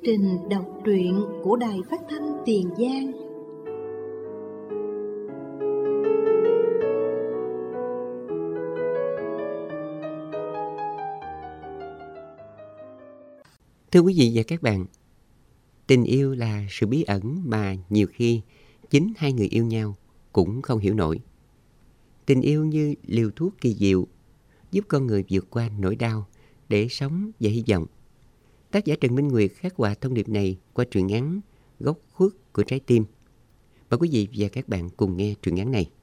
trình đọc truyện của Đài Phát thanh Tiền Giang. Thưa quý vị và các bạn, tình yêu là sự bí ẩn mà nhiều khi chính hai người yêu nhau cũng không hiểu nổi. Tình yêu như liều thuốc kỳ diệu, giúp con người vượt qua nỗi đau để sống và hy vọng. Tác giả Trần Minh Nguyệt khắc họa thông điệp này qua truyện ngắn Góc khuất của trái tim. Mời quý vị và các bạn cùng nghe truyện ngắn này.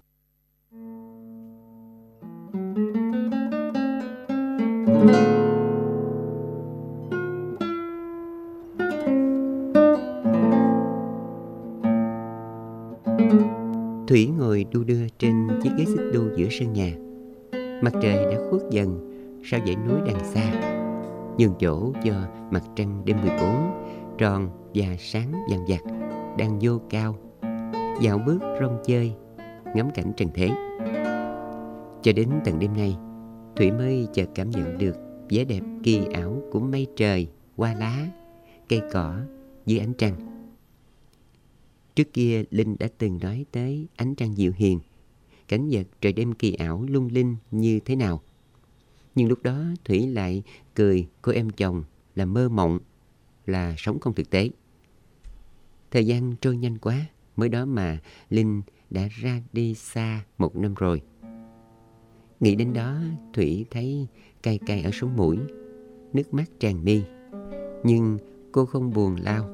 Thủy ngồi đu đưa trên chiếc ghế xích đu giữa sân nhà. Mặt trời đã khuất dần sau dãy núi đằng xa, nhường chỗ cho mặt trăng đêm 14 tròn và sáng vàng vặt đang vô cao, dạo bước rong chơi, ngắm cảnh trần thế. Cho đến tận đêm nay, Thủy mới chợt cảm nhận được vẻ đẹp kỳ ảo của mây trời, hoa lá, cây cỏ dưới ánh trăng. Trước kia Linh đã từng nói tới ánh trăng dịu hiền, cảnh vật trời đêm kỳ ảo lung linh như thế nào. Nhưng lúc đó Thủy lại cười cô em chồng là mơ mộng, là sống không thực tế. Thời gian trôi nhanh quá, mới đó mà Linh đã ra đi xa 1 năm rồi. Nghĩ đến đó, Thủy thấy cay cay ở sống mũi, nước mắt tràn mi. Nhưng cô không buồn lau.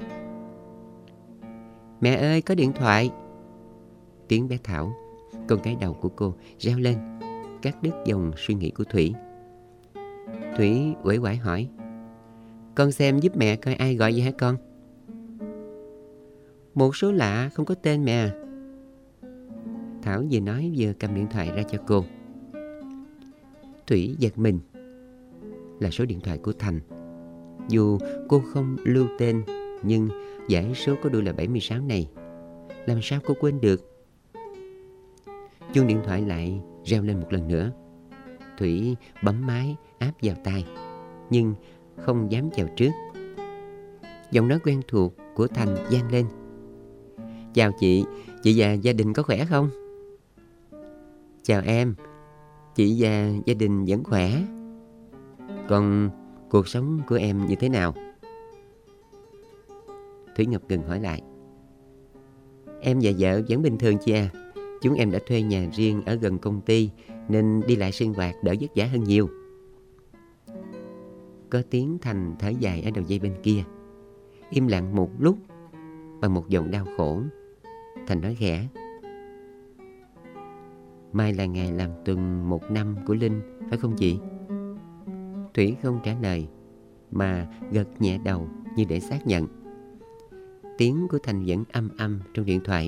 Mẹ ơi, có điện thoại. Tiếng bé Thảo, con gái đầu của cô, reo lên, cắt đứt dòng suy nghĩ của Thủy. Thủy uể oải hỏi, con xem giúp mẹ coi ai gọi vậy hả con? Một số lạ không có tên mẹ à. Thảo vừa nói vừa cầm điện thoại ra cho cô. Thủy giật mình. Là số điện thoại của Thành. Dù cô không lưu tên, nhưng dãy số có đuôi là 76 này, làm sao cô quên được? Chuông điện thoại lại reo lên một lần nữa. Thủy bấm máy áp vào tai, nhưng không dám chào trước. Giọng nói quen thuộc của Thành vang lên. Chào chị và gia đình có khỏe không? Chào em, chị và gia đình vẫn khỏe. Còn cuộc sống của em như thế nào? Thủy ngập ngừng hỏi lại. Em và vợ vẫn bình thường chị à. Chúng em đã thuê nhà riêng ở gần công ty, nên đi lại sinh hoạt đỡ vất vả hơn nhiều. Có tiếng Thành thở dài ở đầu dây bên kia. Im lặng một lúc, bằng một giọng đau khổ, Thành nói khẽ. Mai là ngày làm tuần 1 năm của Linh, phải không chị? Thủy không trả lời, mà gật nhẹ đầu như để xác nhận. Tiếng của Thành vẫn âm trong điện thoại.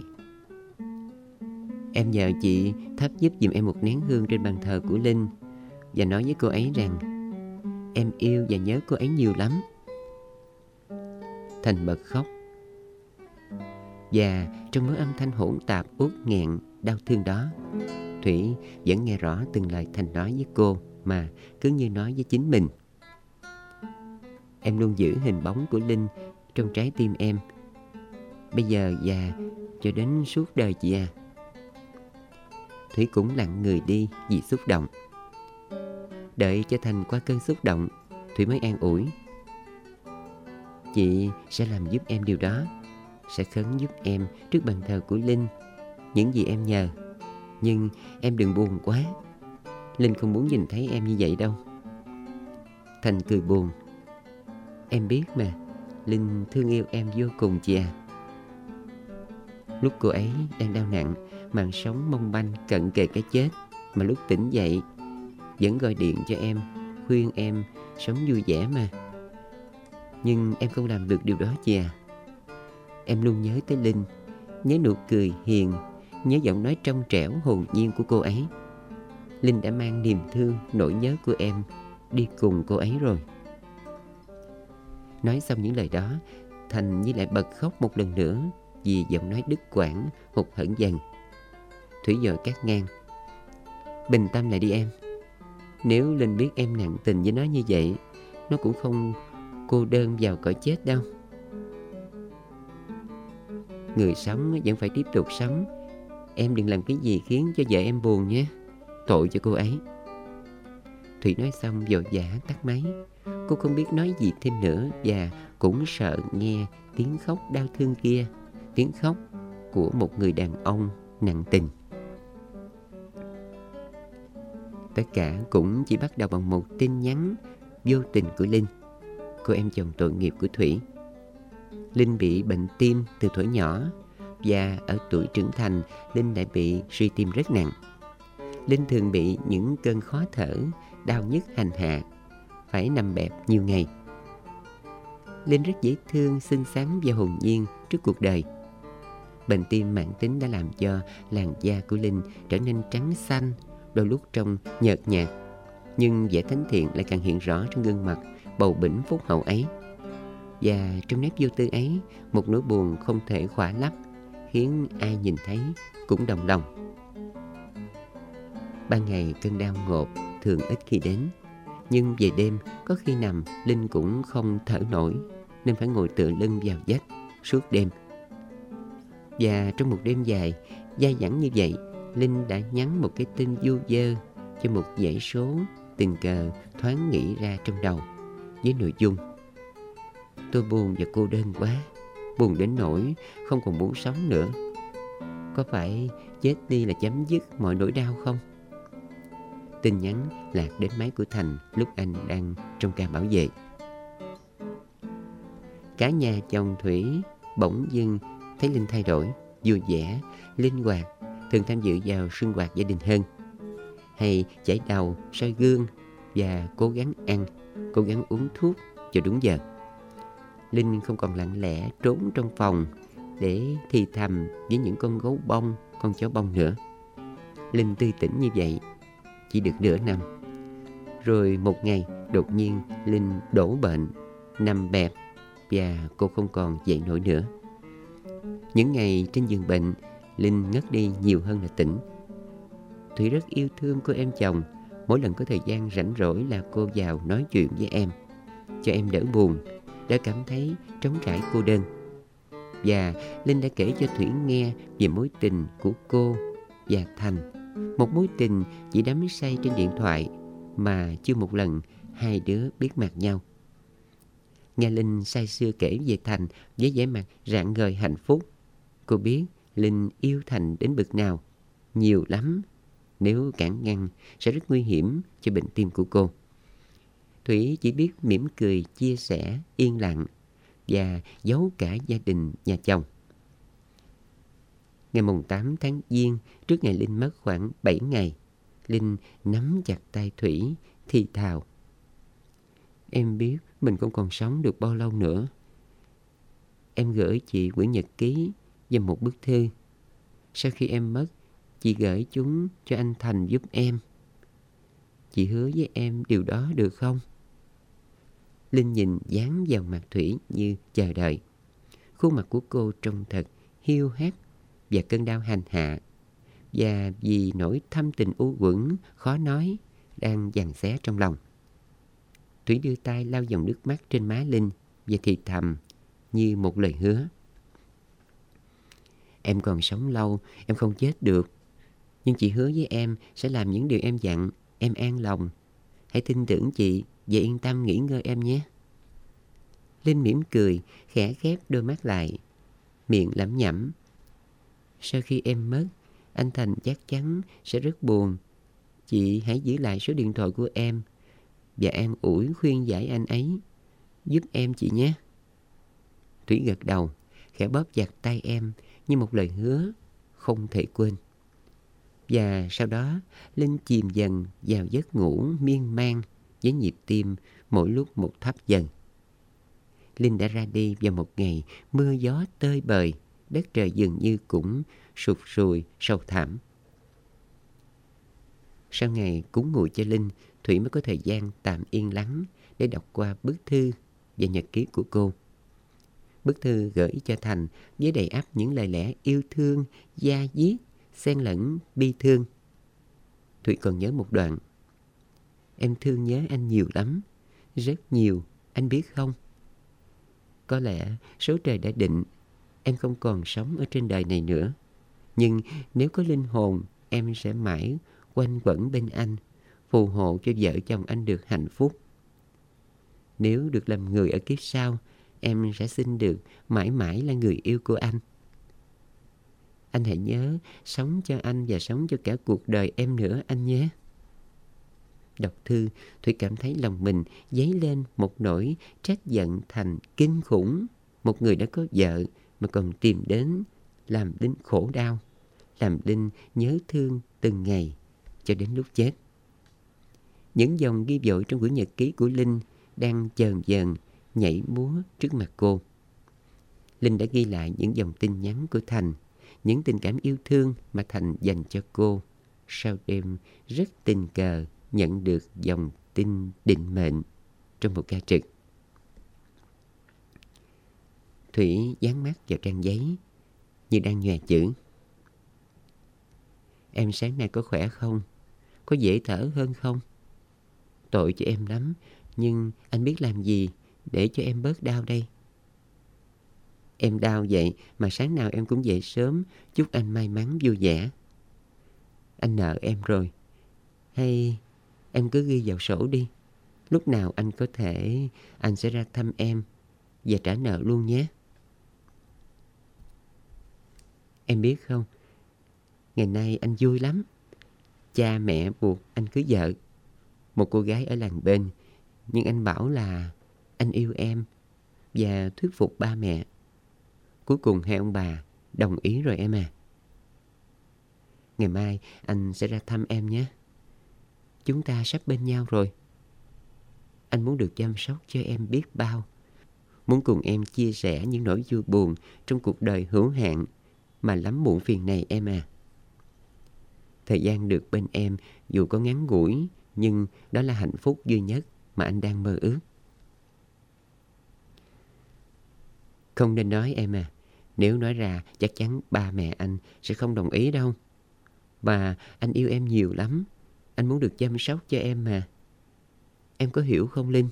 Em nhờ chị thắp giúp giùm em một nén hương trên bàn thờ của Linh, và nói với cô ấy rằng em yêu và nhớ cô ấy nhiều lắm. Thành bật khóc. Và trong mớ âm thanh hỗn tạp uất nghẹn đau thương đó, Thủy vẫn nghe rõ từng lời Thành nói với cô, mà cứ như nói với chính mình. Em luôn giữ hình bóng của Linh trong trái tim em, bây giờ và cho đến suốt đời chị à. Thủy cũng lặng người đi vì xúc động. Đợi cho Thành qua cơn xúc động, Thủy mới an ủi. Chị sẽ làm giúp em điều đó, sẽ khấn giúp em trước bàn thờ của Linh những gì em nhờ. Nhưng em đừng buồn quá, Linh không muốn nhìn thấy em như vậy đâu. Thành cười buồn. Em biết mà, Linh thương yêu em vô cùng chị à. Lúc cô ấy đang đau nặng, màn sống mong manh cận kề cái chết, mà lúc tỉnh dậy vẫn gọi điện cho em, khuyên em sống vui vẻ mà. Nhưng em không làm được điều đó chị à. Em luôn nhớ tới Linh, nhớ nụ cười hiền, nhớ giọng nói trong trẻo hồn nhiên của cô ấy. Linh đã mang niềm thương, nỗi nhớ của em đi cùng cô ấy rồi. Nói xong những lời đó, Thành như lại bật khóc một lần nữa, vì giọng nói đứt quãng, hụt hẫng dần. Thủy vội cắt ngang. Bình tâm lại đi em. Nếu Linh biết em nặng tình với nó như vậy, nó cũng không cô đơn vào cõi chết đâu. Người sống vẫn phải tiếp tục sống. Em đừng làm cái gì khiến cho vợ em buồn nhé. Tội cho cô ấy. Thủy nói xong vội vã tắt máy. Cô không biết nói gì thêm nữa và cũng sợ nghe tiếng khóc đau thương kia, tiếng khóc của một người đàn ông nặng tình. Tất cả cũng chỉ bắt đầu bằng một tin nhắn vô tình của Linh, cô em chồng tội nghiệp của Thủy. Linh bị bệnh tim từ thuở nhỏ và ở tuổi trưởng thành Linh đã bị suy tim rất nặng. Linh thường bị những cơn khó thở, đau nhức hành hạ, phải nằm bẹp nhiều ngày. Linh rất dễ thương, xinh xắn và hồn nhiên trước cuộc đời. Bệnh tim mãn tính đã làm cho làn da của Linh trở nên trắng xanh, đôi lúc trông nhợt nhạt, nhưng vẻ thánh thiện lại càng hiện rõ trong gương mặt bầu bĩnh phúc hậu ấy. Và trong nét vô tư ấy, một nỗi buồn không thể khỏa lấp, khiến ai nhìn thấy cũng động lòng. Ban ngày cơn đau ngột thường ít khi đến, nhưng về đêm có khi nằm Linh cũng không thở nổi, nên phải ngồi tựa lưng vào vách suốt đêm. Và trong một đêm dài, dai dẳng như vậy, Linh đã nhắn một cái tin vu vơ cho một dãy số tình cờ thoáng nghĩ ra trong đầu, với nội dung: tôi buồn và cô đơn quá, buồn đến nỗi không còn muốn sống nữa. Có phải chết đi là chấm dứt mọi nỗi đau không? Tin nhắn lạc đến máy của Thành lúc anh đang trong ca bảo vệ. Cả nhà chồng Thủy bỗng dưng thấy Linh thay đổi, vui vẻ, linh hoạt, thường tham dự vào sinh hoạt gia đình hơn, hay chải đầu, soi gương và cố gắng ăn, cố gắng uống thuốc cho đúng giờ. Linh không còn lặng lẽ trốn trong phòng để thì thầm với những con gấu bông, con chó bông nữa. Linh tươi tỉnh như vậy chỉ được nửa năm. Rồi một ngày đột nhiên Linh đổ bệnh, nằm bẹp và cô không còn dậy nổi nữa. Những ngày trên giường bệnh, Linh ngất đi nhiều hơn là tỉnh. Thủy rất yêu thương cô em chồng. Mỗi lần có thời gian rảnh rỗi là cô vào nói chuyện với em, cho em đỡ buồn, đỡ cảm thấy trống trải cô đơn. Và Linh đã kể cho Thủy nghe về mối tình của cô và Thành, một mối tình chỉ đắm say trên điện thoại mà chưa một lần hai đứa biết mặt nhau. Nghe Linh say sưa kể về Thành với vẻ mặt rạng ngời hạnh phúc, cô biết Linh yêu Thành đến bực nào. Nhiều lắm. Nếu cản ngăn sẽ rất nguy hiểm cho bệnh tim của cô. Thủy chỉ biết mỉm cười, chia sẻ, yên lặng và giấu cả gia đình nhà chồng. Ngày mùng 8 tháng Giêng, trước ngày Linh mất khoảng 7 ngày, Linh nắm chặt tay Thủy, thì thào: em biết mình không còn sống được bao lâu nữa. Em gửi chị quyển nhật ký và một bức thư. Sau khi em mất, chị gửi chúng cho anh Thành giúp em. Chị hứa với em điều đó được không? Linh nhìn dán vào mặt Thủy như chờ đợi. Khuôn mặt của cô trông thật hiu hắt và cơn đau hành hạ, và vì nỗi thâm tình u uẩn khó nói đang giằng xé trong lòng. Thủy đưa tay lau dòng nước mắt trên má Linh và thì thầm như một lời hứa: em còn sống lâu, em không chết được. Nhưng chị hứa với em sẽ làm những điều em dặn, em an lòng. Hãy tin tưởng chị và yên tâm nghỉ ngơi em nhé. Linh mỉm cười, khẽ khép đôi mắt lại, miệng lẩm nhẩm: sau khi em mất, anh Thành chắc chắn sẽ rất buồn. Chị hãy giữ lại số điện thoại của em và an ủi khuyên giải anh ấy giúp em chị nhé. Thủy gật đầu, khẽ bóp chặt tay em như một lời hứa không thể quên. Và sau đó Linh chìm dần vào giấc ngủ miên man với nhịp tim mỗi lúc một thấp dần. Linh đã ra đi vào một ngày mưa gió tơi bời, đất trời dường như cũng sụt sùi sâu thẳm. Sau ngày cúng nguội cho Linh, Thủy mới có thời gian tạm yên lắng để đọc qua bức thư và nhật ký của cô. Bức thư gửi cho Thành với đầy ắp những lời lẽ yêu thương, da diết, xen lẫn bi thương. Thủy còn nhớ một đoạn: em thương nhớ anh nhiều lắm, rất nhiều, anh biết không? Có lẽ số trời đã định, em không còn sống ở trên đời này nữa. Nhưng nếu có linh hồn, em sẽ mãi quanh quẩn bên anh, phù hộ cho vợ chồng anh được hạnh phúc. Nếu được làm người ở kiếp sau, em sẽ xin được mãi mãi là người yêu của anh. Anh hãy nhớ sống cho anh và sống cho cả cuộc đời em nữa anh nhé. Đọc thư, Thủy cảm thấy lòng mình dấy lên một nỗi trách giận thành kinh khủng. Một người đã có vợ mà còn tìm đến làm Linh khổ đau, làm Linh nhớ thương từng ngày cho đến lúc chết. Những dòng ghi vội trong quyển nhật ký của Linh đang chờn chờn nhảy múa trước mặt cô. Linh đã ghi lại những dòng tin nhắn của Thành, những tình cảm yêu thương mà Thành dành cho cô. Sau đêm rất tình cờ nhận được dòng tin định mệnh trong một ca trực. Thủy dán mắt vào trang giấy như đang nhòe chữ. Em sáng nay có khỏe không? Có dễ thở hơn không? Tội cho em lắm, nhưng anh biết làm gì để cho em bớt đau đây? Em đau vậy mà sáng nào em cũng dậy sớm chúc anh may mắn vui vẻ. Anh nợ em rồi. Hay em cứ ghi vào sổ đi. Lúc nào anh có thể, anh sẽ ra thăm em và trả nợ luôn nhé. Em biết không, ngày nay anh vui lắm. Cha mẹ buộc anh cưới vợ, một cô gái ở làng bên. Nhưng anh bảo là anh yêu em và thuyết phục ba mẹ. Cuối cùng hai ông bà đồng ý rồi em à. Ngày mai anh sẽ ra thăm em nhé. Chúng ta sắp bên nhau rồi. Anh muốn được chăm sóc cho em biết bao. Muốn cùng em chia sẻ những nỗi vui buồn trong cuộc đời hữu hạn mà lắm muộn phiền này em à. Thời gian được bên em dù có ngắn ngủi, nhưng đó là hạnh phúc duy nhất mà anh đang mơ ước. Không nên nói em à. Nếu nói ra chắc chắn ba mẹ anh sẽ không đồng ý đâu. Mà anh yêu em nhiều lắm. Anh muốn được chăm sóc cho em mà. Em có hiểu không Linh?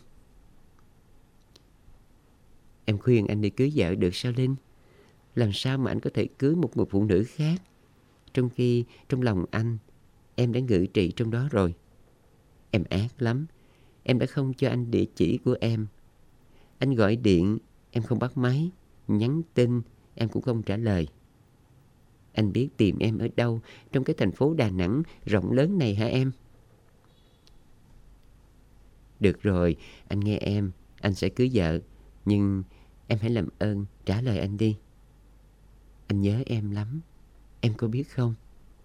Em khuyên anh đi cưới vợ được sao Linh? Làm sao mà anh có thể cưới một người phụ nữ khác, trong khi trong lòng anh, em đã ngự trị trong đó rồi. Em ác lắm. Em đã không cho anh địa chỉ của em. Anh gọi điện, em không bắt máy. Nhắn tin, em cũng không trả lời. Anh biết tìm em ở đâu trong cái thành phố Đà Nẵng rộng lớn này hả em? Được rồi, anh nghe em. Anh sẽ cưới vợ. Nhưng em hãy làm ơn trả lời anh đi. Anh nhớ em lắm. Em có biết không?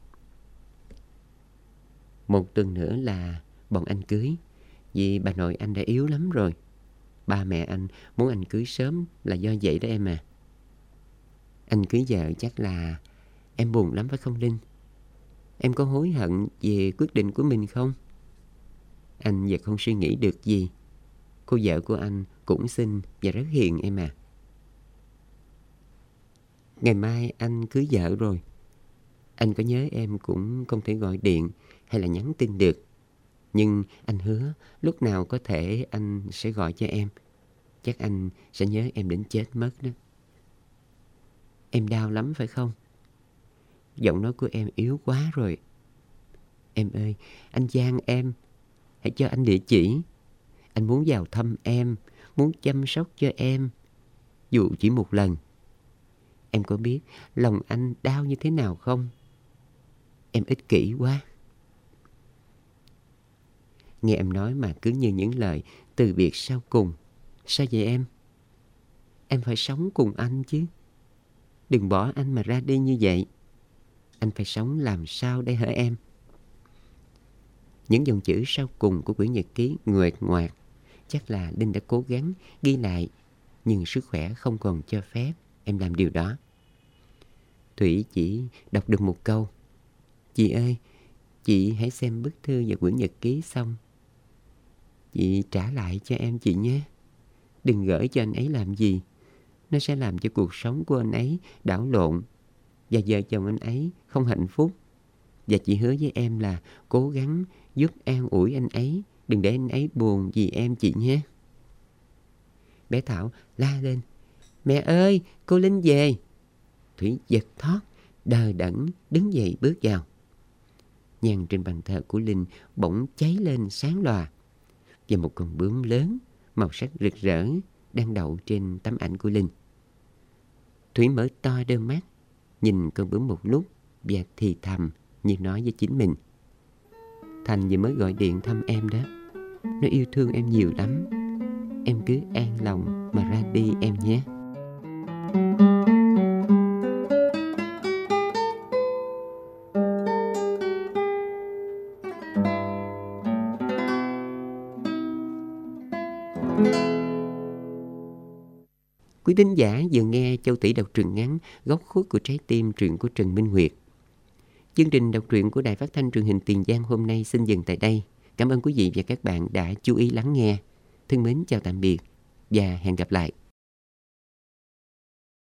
Một tuần nữa là bọn anh cưới. Vì bà nội anh đã yếu lắm rồi. Ba mẹ anh muốn anh cưới sớm là do vậy đó em à. Anh cưới vợ chắc là em buồn lắm phải không Linh? Em có hối hận về quyết định của mình không? Anh giờ không suy nghĩ được gì. Cô vợ của anh cũng xinh và rất hiền em à. Ngày mai anh cưới vợ rồi. Anh có nhớ em cũng không thể gọi điện hay là nhắn tin được. Nhưng anh hứa lúc nào có thể anh sẽ gọi cho em. Chắc anh sẽ nhớ em đến chết mất đó. Em đau lắm phải không? Giọng nói của em yếu quá rồi. Em ơi, anh van em. Hãy cho anh địa chỉ. Anh muốn vào thăm em, muốn chăm sóc cho em, dù chỉ một lần. Em có biết lòng anh đau như thế nào không? Em ích kỷ quá. Nghe em nói mà cứ như những lời từ biệt sau cùng. Sao vậy em? Em phải sống cùng anh chứ. Đừng bỏ anh mà ra đi như vậy. Anh phải sống làm sao đây hả em? Những dòng chữ sau cùng của quyển nhật ký nguệch ngoạc. Chắc là Linh đã cố gắng ghi lại, nhưng sức khỏe không còn cho phép em làm điều đó. Thủy chỉ đọc được một câu. Chị ơi, chị hãy xem bức thư và quyển nhật ký xong chị trả lại cho em chị nhé. Đừng gửi cho anh ấy làm gì. Nó sẽ làm cho cuộc sống của anh ấy đảo lộn và vợ chồng anh ấy không hạnh phúc. Và chị hứa với em là cố gắng giúp an ủi anh ấy. Đừng để anh ấy buồn vì em chị nhé. Bé Thảo la lên. Mẹ ơi, cô Linh về. Thủy giật thót, đờ đẫn đứng dậy bước vào. Nhang trên bàn thờ của Linh bỗng cháy lên sáng lòa, và một con bướm lớn màu sắc rực rỡ đang đậu trên tấm ảnh của Linh. Thủy mở to đôi mắt, nhìn con bướm một lúc và thì thầm như nói với chính mình: Thành vừa mới gọi điện thăm em đó. Nó yêu thương em nhiều lắm. Em cứ an lòng mà ra đi em nhé. Quý thính giả vừa nghe Châu Tỷ đọc truyện ngắn Góc khuất của trái tim, truyện của Trần Minh Nguyệt. Chương trình đọc truyện của Đài Phát thanh Truyền hình Tiền Giang hôm nay xin dừng tại đây. Cảm ơn quý vị và các bạn đã chú ý lắng nghe. Thân mến chào tạm biệt và hẹn gặp lại.